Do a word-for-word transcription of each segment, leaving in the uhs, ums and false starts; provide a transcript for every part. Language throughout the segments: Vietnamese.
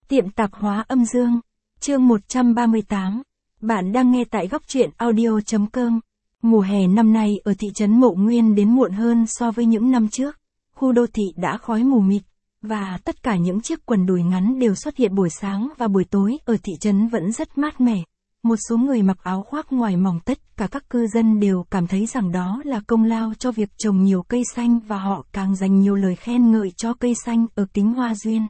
Tiệm tạp hóa âm dương. Chương một trăm ba mươi tám. Bạn đang nghe tại góc truyện audio chấm com. Mùa hè năm nay ở thị trấn Mậu Nguyên đến muộn hơn so với những năm trước. Khu đô thị đã khói mù mịt, và tất cả những chiếc quần đùi ngắn đều xuất hiện buổi sáng và buổi tối ở thị trấn vẫn rất mát mẻ. Một số người mặc áo khoác ngoài mỏng, tất cả các cư dân đều cảm thấy rằng đó là công lao cho việc trồng nhiều cây xanh, và họ càng dành nhiều lời khen ngợi cho cây xanh ở Kính Hoa Duyên.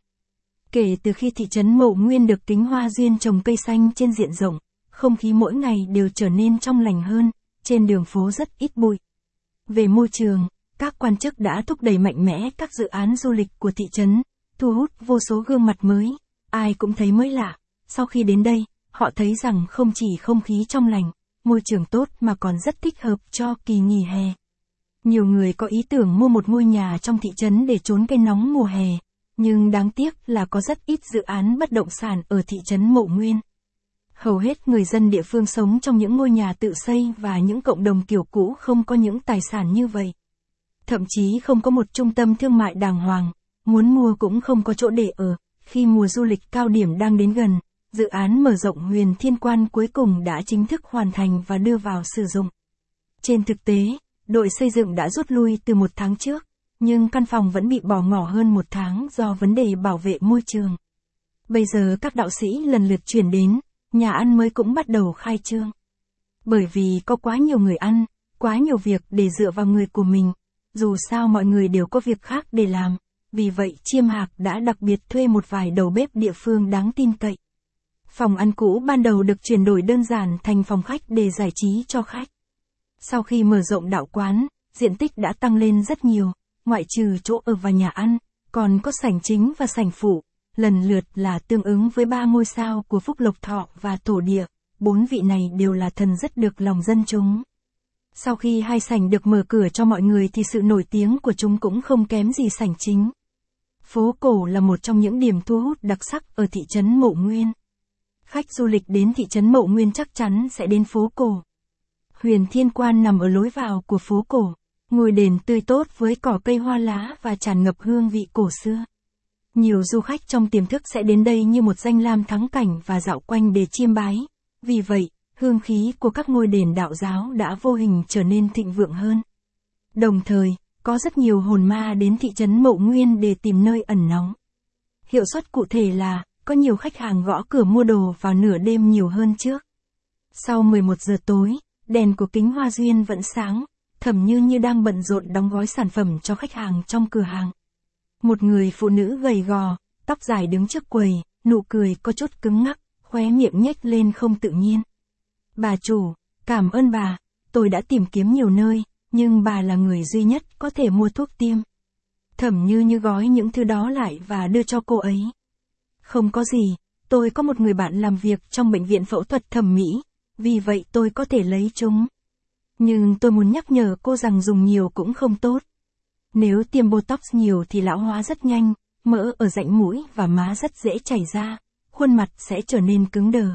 Kể từ khi thị trấn Mậu Nguyên được Kính Hoa Duyên trồng cây xanh trên diện rộng, không khí mỗi ngày đều trở nên trong lành hơn, trên đường phố rất ít bụi. Về môi trường, các quan chức đã thúc đẩy mạnh mẽ các dự án du lịch của thị trấn, thu hút vô số gương mặt mới, ai cũng thấy mới lạ. Sau khi đến đây, họ thấy rằng không chỉ không khí trong lành, môi trường tốt mà còn rất thích hợp cho kỳ nghỉ hè. Nhiều người có ý tưởng mua một ngôi nhà trong thị trấn để trốn cây nóng mùa hè, nhưng đáng tiếc là có rất ít dự án bất động sản ở thị trấn Mậu Nguyên. Hầu hết người dân địa phương sống trong những ngôi nhà tự xây và những cộng đồng kiểu cũ, không có những tài sản như vậy. Thậm chí không có một trung tâm thương mại đàng hoàng, muốn mua cũng không có chỗ để ở. Khi mùa du lịch cao điểm đang đến gần, dự án mở rộng Huyền Thiên Quan cuối cùng đã chính thức hoàn thành và đưa vào sử dụng. Trên thực tế, đội xây dựng đã rút lui từ một tháng trước, nhưng căn phòng vẫn bị bỏ ngỏ hơn một tháng do vấn đề bảo vệ môi trường. Bây giờ các đạo sĩ lần lượt chuyển đến, nhà ăn mới cũng bắt đầu khai trương. Bởi vì có quá nhiều người ăn, quá nhiều việc để dựa vào người của mình, dù sao mọi người đều có việc khác để làm, vì vậy Chiêm Hạc đã đặc biệt thuê một vài đầu bếp địa phương đáng tin cậy. Phòng ăn cũ ban đầu được chuyển đổi đơn giản thành phòng khách để giải trí cho khách. Sau khi mở rộng đạo quán, diện tích đã tăng lên rất nhiều, ngoại trừ chỗ ở và nhà ăn, còn có sảnh chính và sảnh phụ, lần lượt là tương ứng với ba ngôi sao của Phúc Lộc Thọ và Thổ Địa, bốn vị này đều là thần rất được lòng dân chúng. Sau khi hai sảnh được mở cửa cho mọi người thì sự nổi tiếng của chúng cũng không kém gì sảnh chính. Phố cổ là một trong những điểm thu hút đặc sắc ở thị trấn Mậu Nguyên. Khách du lịch đến thị trấn Mậu Nguyên chắc chắn sẽ đến phố cổ. Huyền Thiên Quan nằm ở lối vào của phố cổ, ngôi đền tươi tốt với cỏ cây hoa lá và tràn ngập hương vị cổ xưa. Nhiều du khách trong tiềm thức sẽ đến đây như một danh lam thắng cảnh và dạo quanh để chiêm bái. Vì vậy, hương khí của các ngôi đền đạo giáo đã vô hình trở nên thịnh vượng hơn. Đồng thời, có rất nhiều hồn ma đến thị trấn Mậu Nguyên để tìm nơi ẩn náu. Hiệu suất cụ thể là, có nhiều khách hàng gõ cửa mua đồ vào nửa đêm nhiều hơn trước. Sau mười một giờ tối, đèn của Kính Hoa Duyên vẫn sáng, Thẩm Như Như đang bận rộn đóng gói sản phẩm cho khách hàng trong cửa hàng. Một người phụ nữ gầy gò, tóc dài đứng trước quầy, nụ cười có chút cứng ngắc, khóe miệng nhếch lên không tự nhiên. Bà chủ, cảm ơn bà, tôi đã tìm kiếm nhiều nơi, nhưng bà là người duy nhất có thể mua thuốc tiêm. Thẩm Như Như gói những thứ đó lại và đưa cho cô ấy. Không có gì, tôi có một người bạn làm việc trong bệnh viện phẫu thuật thẩm mỹ, vì vậy tôi có thể lấy chúng. Nhưng tôi muốn nhắc nhở cô rằng dùng nhiều cũng không tốt. Nếu tiêm Botox nhiều thì lão hóa rất nhanh, mỡ ở rãnh mũi và má rất dễ chảy ra, khuôn mặt sẽ trở nên cứng đờ.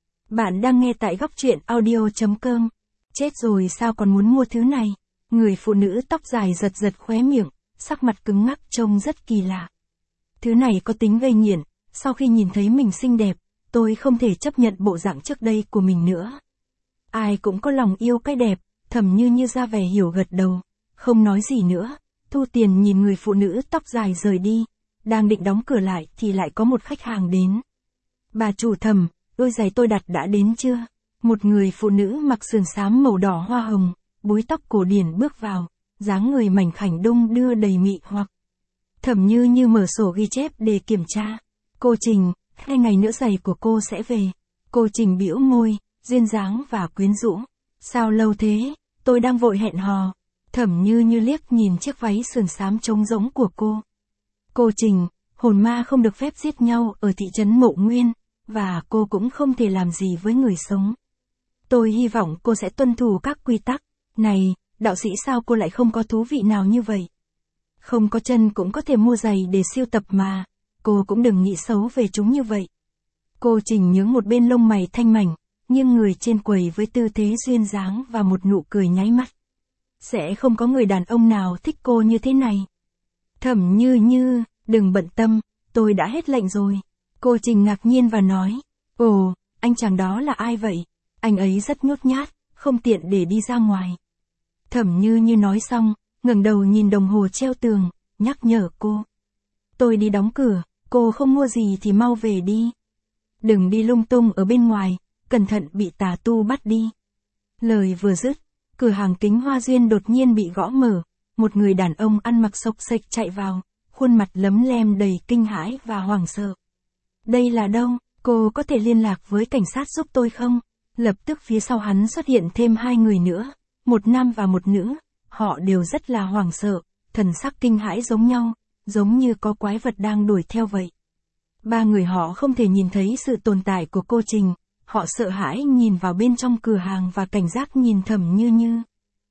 Bạn đang nghe tại góc truyện audio chấm com. Chết rồi sao còn muốn mua thứ này? Người phụ nữ tóc dài giật giật khóe miệng, sắc mặt cứng ngắc trông rất kỳ lạ. Thứ này có tính gây nghiện, sau khi nhìn thấy mình xinh đẹp, tôi không thể chấp nhận bộ dạng trước đây của mình nữa. Ai cũng có lòng yêu cái đẹp, Thẩm Như Như ra vẻ hiểu gật đầu, không nói gì nữa, thu tiền nhìn người phụ nữ tóc dài rời đi, đang định đóng cửa lại thì lại có một khách hàng đến. Bà chủ Thẩm, đôi giày tôi đặt đã đến chưa? Một người phụ nữ mặc sườn xám màu đỏ hoa hồng, búi tóc cổ điển bước vào, dáng người mảnh khảnh đung đưa đầy mị hoặc. Thẩm Như Như mở sổ ghi chép để kiểm tra. Cô Trình, hai ngày nữa giày của cô sẽ về. Cô Trình bĩu môi, duyên dáng và quyến rũ. Sao lâu thế, tôi đang vội hẹn hò. Thẩm Như Như liếc nhìn chiếc váy sườn xám trống rỗng của cô. Cô Trình, hồn ma không được phép giết nhau ở thị trấn Mậu Nguyên, và cô cũng không thể làm gì với người sống. Tôi hy vọng cô sẽ tuân thủ các quy tắc. Này, đạo sĩ, sao cô lại không có thú vị nào như vậy? Không có chân cũng có thể mua giày để siêu tập mà. Cô cũng đừng nghĩ xấu về chúng như vậy. Cô Trình nhướng một bên lông mày thanh mảnh, nghiêng người trên quầy với tư thế duyên dáng và một nụ cười nháy mắt. Sẽ không có người đàn ông nào thích cô như thế này. Thẩm Như Như, đừng bận tâm, tôi đã hết lệnh rồi. Cô Trình ngạc nhiên và nói, ồ, anh chàng đó là ai vậy? Anh ấy rất nhút nhát, không tiện để đi ra ngoài. Thẩm Như Như nói xong, ngẩng đầu nhìn đồng hồ treo tường, nhắc nhở cô. Tôi đi đóng cửa, cô không mua gì thì mau về đi. Đừng đi lung tung ở bên ngoài, cẩn thận bị tà tu bắt đi. Lời vừa dứt, cửa hàng kính hoa duyên đột nhiên bị gõ mở, một người đàn ông ăn mặc xộc xệch chạy vào, khuôn mặt lấm lem đầy kinh hãi và hoảng sợ. Đây là đâu, cô có thể liên lạc với cảnh sát giúp tôi không? Lập tức phía sau hắn xuất hiện thêm hai người nữa, một nam và một nữ, họ đều rất là hoảng sợ, thần sắc kinh hãi giống nhau, giống như có quái vật đang đuổi theo vậy. Ba người họ không thể nhìn thấy sự tồn tại của cô Trình, họ sợ hãi nhìn vào bên trong cửa hàng và cảnh giác nhìn Thẩm Như Như.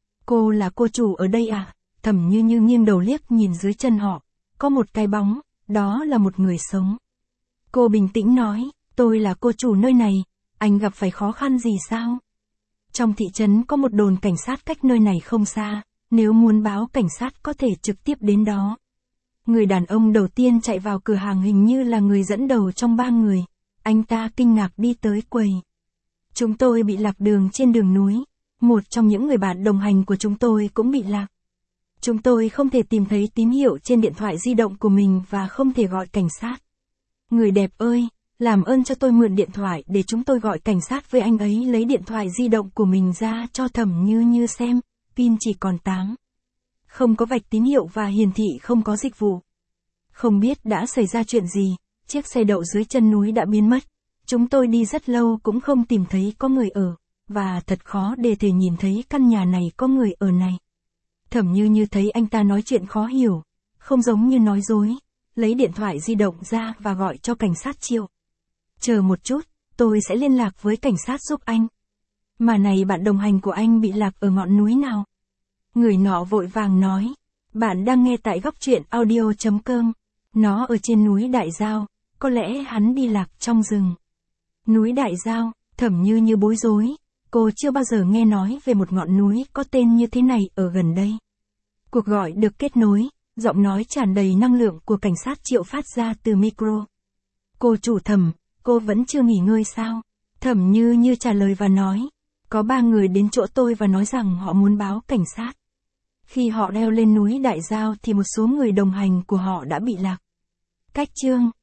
Cô là cô chủ ở đây à? Thẩm Như Như nghiêng đầu liếc nhìn dưới chân họ, có một cái bóng, đó là một người sống. Cô bình tĩnh nói, tôi là cô chủ nơi này, anh gặp phải khó khăn gì sao? Trong thị trấn có một đồn cảnh sát cách nơi này không xa, nếu muốn báo cảnh sát có thể trực tiếp đến đó. Người đàn ông đầu tiên chạy vào cửa hàng hình như là người dẫn đầu trong ba người, anh ta kinh ngạc đi tới quầy. Chúng tôi bị lạc đường trên đường núi, một trong những người bạn đồng hành của chúng tôi cũng bị lạc. Chúng tôi không thể tìm thấy tín hiệu trên điện thoại di động của mình và không thể gọi cảnh sát. Người đẹp ơi, làm ơn cho tôi mượn điện thoại để chúng tôi gọi cảnh sát với anh ấy. Lấy điện thoại di động của mình ra cho Thẩm Như Như xem, pin chỉ còn tám. Không có vạch tín hiệu và hiển thị không có dịch vụ. Không biết đã xảy ra chuyện gì, chiếc xe đậu dưới chân núi đã biến mất. Chúng tôi đi rất lâu cũng không tìm thấy có người ở, và thật khó để thể nhìn thấy căn nhà này có người ở này. Thẩm Như Như thấy anh ta nói chuyện khó hiểu, không giống như nói dối, lấy điện thoại di động ra và gọi cho cảnh sát Triệu. Chờ một chút, tôi sẽ liên lạc với cảnh sát giúp anh. Mà này, bạn đồng hành của anh bị lạc ở ngọn núi nào? Người nọ vội vàng nói, bạn đang nghe tại góc truyện audio chấm com, nó ở trên núi Đại Giao, có lẽ hắn đi lạc trong rừng. Núi Đại Giao, Thẩm Như Như bối rối, cô chưa bao giờ nghe nói về một ngọn núi có tên như thế này ở gần đây. Cuộc gọi được kết nối, giọng nói tràn đầy năng lượng của cảnh sát Triệu phát ra từ micro. Cô chủ Thẩm, cô vẫn chưa nghỉ ngơi sao? Thẩm Như Như trả lời và nói, có ba người đến chỗ tôi và nói rằng họ muốn báo cảnh sát. Khi họ leo lên núi Đại Giao thì một số người đồng hành của họ đã bị lạc. Cách chương